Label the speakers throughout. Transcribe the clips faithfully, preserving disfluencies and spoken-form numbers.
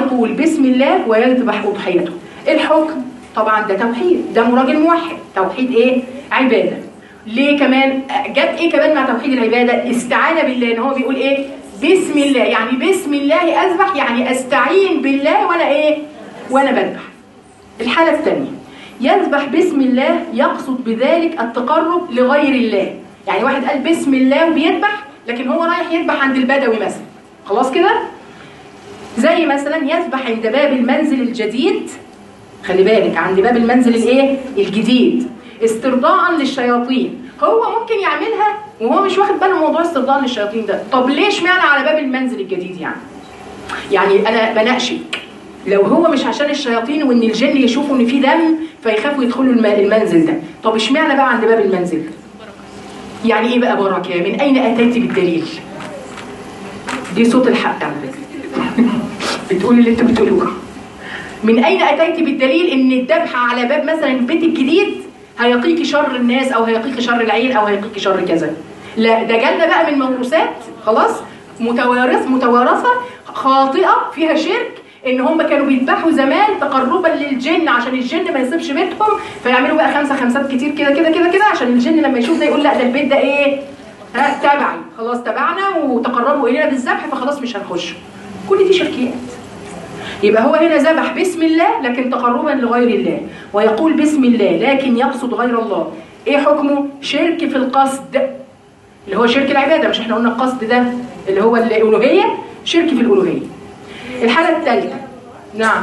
Speaker 1: يقول بسم الله ويذبح أضحيته. الحكم طبعا ده توحيد، ده راجل موحد، توحيد ايه؟ عبادة. ليه كمان؟ جت ايه كمان مع توحيد العبادة؟ استعانة بالله، ان هو بيقول ايه؟ بسم الله، يعني بسم الله اذبح، يعني استعين بالله وانا ايه؟ وانا بذبح. الحالة الثانية يذبح بسم الله يقصد بذلك التقرب لغير الله، يعني واحد قال بسم الله وبيذبح لكن هو رايح يذبح عند البدوي مثلا، خلاص كده؟ زي مثلا يذبح عند باب المنزل الجديد، خلي بالك عند باب المنزل الايه؟ الجديد، استرضاء للشياطين. هو ممكن يعملها وهو مش واخد باله من موضوع استرضاء للشياطين ده. طب ليش معنى على باب المنزل الجديد يعني؟ يعني انا بناقشك، لو هو مش عشان الشياطين وان الجن يشوفوا ان في دم فيخافوا يدخلوا المنزل ده، طب اشمعنى بقى عند باب المنزل؟ يعني ايه بقى بركه؟ من اين اتيت بالدليل؟ دي صوت الحق على فكره. بتقول اللي انتوا بتقولوه. من اين اتيت بالدليل ان الذبح على باب مثلا البيت الجديد هيقيكي شر الناس او هيقيكي شر العين او هيقيكي شر كذا؟ لا، ده جالنا بقى من موروثات خلاص متوارث متوارثه خاطئه فيها شرك، ان هم كانوا بيذبحوا زمان تقربا للجن عشان الجن ما يصيبش بيتهم، فيعملوا بقى خمسه خمسات كتير كده كده كده كده عشان الجن لما يشوف ده يقول لا ده البيت ده ايه؟ ها تبعي، خلاص تبعنا وتقربوا الينا بالذبح فخلاص مش هنخش. كل دي شركيات. يبقى هو هنا ذبح بسم الله لكن تقربا لغير الله، ويقول بسم الله لكن يقصد غير الله. ايه حكمه؟ شرك في القصد اللي هو شرك العباده، مش احنا قلنا القصد ده اللي هو الالوهيه؟ شرك في الالوهيه. الحالة الثالثة نعم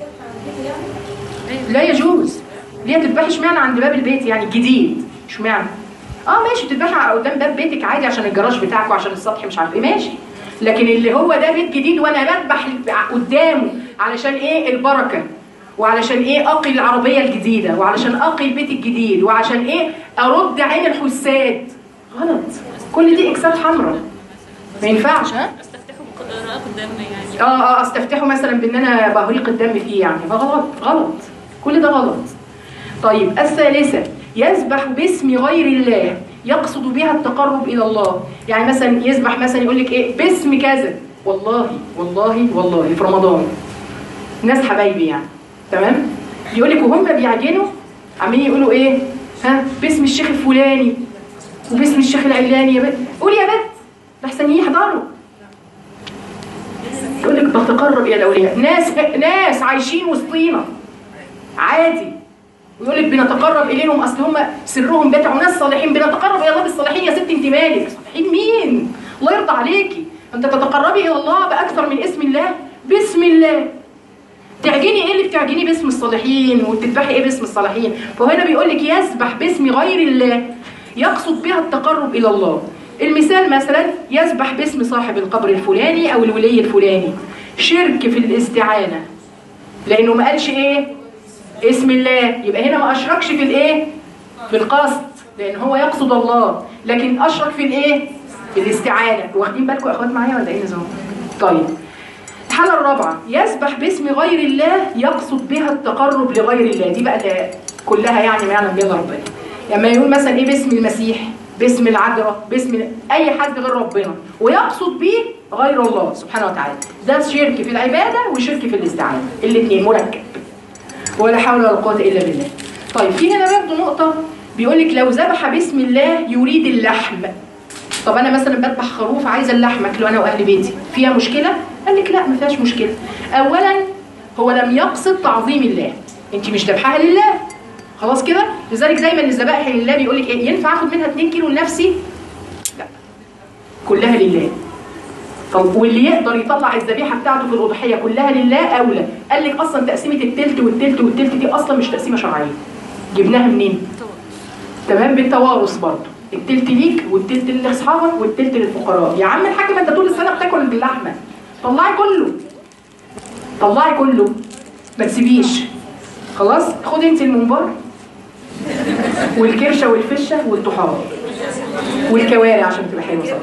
Speaker 1: لا يجوز. ليه تذبحي اشمعنى عند باب البيت يعني الجديد؟ اشمعنى؟ اه ماشي تذبحي قدام باب بيتك عادي عشان الجراج بتاعك وعشان السطح مش عارف ايه، ماشي، لكن اللي هو ده بيت جديد وانا بذبح قدامه علشان ايه؟ البركة، وعلشان ايه؟ اقي العربية الجديدة، وعلشان اقي البيت الجديد، وعشان ايه؟ ارد عين الحساد. غلط، كل دي اكسار حمراء ما ينفعش. ها؟ يعني. اه اه استفتحه مثلا بان انا بهريق الدم فيه يعني، فغلط، غلط، كل ده غلط. طيب الثالثة يذبح باسم غير الله يقصد بها التقرب الى الله، يعني مثلا يذبح مثلا يقول لك ايه؟ باسم كذا، والله والله والله في رمضان ناس حبايبي يعني تمام، يقول لك وهم بيعجنوا عمالين يقولوا ايه؟ ها باسم الشيخ الفلاني وباسم الشيخ العلاني يا بنت، قولي يا بنت لحسن يحضروا. يقول لك بتقرب الى الاولياء، ناس ناس عايشين وسطينا عادي، ويقول لك بنتقرب اليهم اصل هم سرهم بتاعوا ناس صالحين، بنتقرب الى الله بالصالحين. يا ستي انت مالك؟ صالحين مين؟ الله يرضى عليكي، انت تتقربي الى الله باكثر من اسم الله؟ بسم الله. تعجني ايه اللي بتعجني باسم الصالحين وتذبحي ايه باسم الصالحين؟ فهنا بيقول لك يذبح باسم غير الله يقصد بها التقرب الى الله. المثال مثلا يذبح باسم صاحب القبر الفلاني او الولي الفلاني، شرك في الاستعانه لانه ما قالش ايه؟ اسم الله، يبقى هنا ما اشركش في الايه؟ في القصد لان هو يقصد الله، لكن اشرك في الايه؟ في الاستعانه. واخدين بالكم يا اخوات معايا ولا ايه نظام؟ طيب الحاله الرابعه يذبح باسم غير الله يقصد بها التقرب لغير الله، دي بقى كلها يعني ما يعلم بها ربنا. لما يقول مثلا ايه؟ باسم المسيح، باسم العذراء، باسم اي حد غير ربنا ويقصد به غير الله سبحانه وتعالى، ده شرك في العباده وشرك في الاستعانه، الاثنين مركب، ولا حول ولا قوه الا بالله. طيب في هنا برضه نقطه بيقول لك لو ذبح باسم الله يريد اللحم. طب انا مثلا بذبح خروف عايزه اللحم اكله انا واهل بيتي، فيها مشكله؟ قال لك لا ما فيهاش مشكله. اولا هو لم يقصد تعظيم الله، انت مش ذبحها لله خلاص كده، لذلك دايما الذبائح لله بيقول لك ايه؟ ينفع اخد منها اتنين كيلو لنفسي؟ لا، كلها لله. طب واللي يقدر يطلع الذبيحه بتاعته في الاضحيه كلها لله اولى. قال لك اصلا تقسيمه التلت والتلت والتلت دي اصلا مش تقسيمه شرعيه، جبناها منين؟ تمام، بالتوارث برضه، التلت ليك والتلت لاصحابك والتلت للفقراء. يا عم الحاج ما انت طول السنه بتاكل اللحمه، طلعي كله، طلعي كله ما تسيبيش. خلاص خدي انت المنبر والكرشه والفشه والطحال والكوارع عشان تبقى حلوه صح،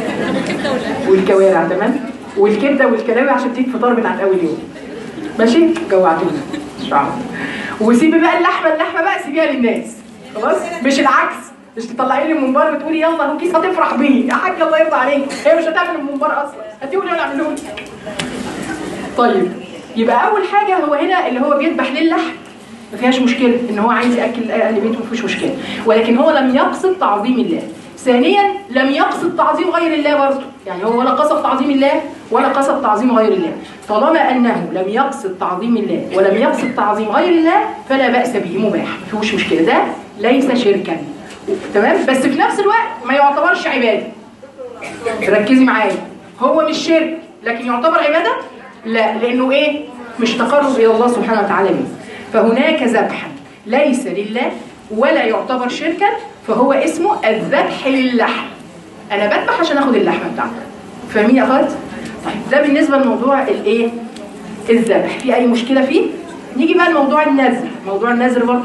Speaker 1: والكوارع تمام، والكبده والكلاوي عشان تيجي فطار بتاعت اول يوم، ماشي؟ جوعتونا مش عارف. وسيبي بقى اللحمه، اللحمه بقى سيبيها للناس خلاص، مش العكس، مش تطلعي لي المنبر وتقولي يلا هو كيس هتفرح بيه يا حاج الله يرضى عليك، هي مش هتعمل المنبر اصلا، هتقولي انا اعمله لك. طيب يبقى اول حاجه هو هنا اللي هو بيذبح لله ما فيهاش مشكله ان هو عايز ياكل اهل بيته ما فيش مشكله، ولكن هو لم يقصد تعظيم الله. ثانيا لم يقصد تعظيم غير الله برضه، يعني هو ولا قصد تعظيم الله ولا قصد تعظيم غير الله. طالما انه لم يقصد تعظيم الله ولم يقصد تعظيم غير الله فلا باس به، مباح ما فيهوش مشكله، ده ليس شركا. تمام؟ بس في نفس الوقت ما يعتبرش عباده. ركزي معايا، هو مش شرك لكن يعتبر عباده؟ لا، لانه ايه؟ مش تقرب الى الله سبحانه وتعالى به. فهناك ذبحا ليس لله ولا يعتبر شركا، فهو اسمه الذبح للحم. انا بذبح عشان اخد اللحمه بتاعتك. فاهمين يا اخوات؟ طيب ده بالنسبه لموضوع الايه؟ الذبح. في اي مشكله فيه؟ نيجي بقى لموضوع النذر. موضوع النذر برضه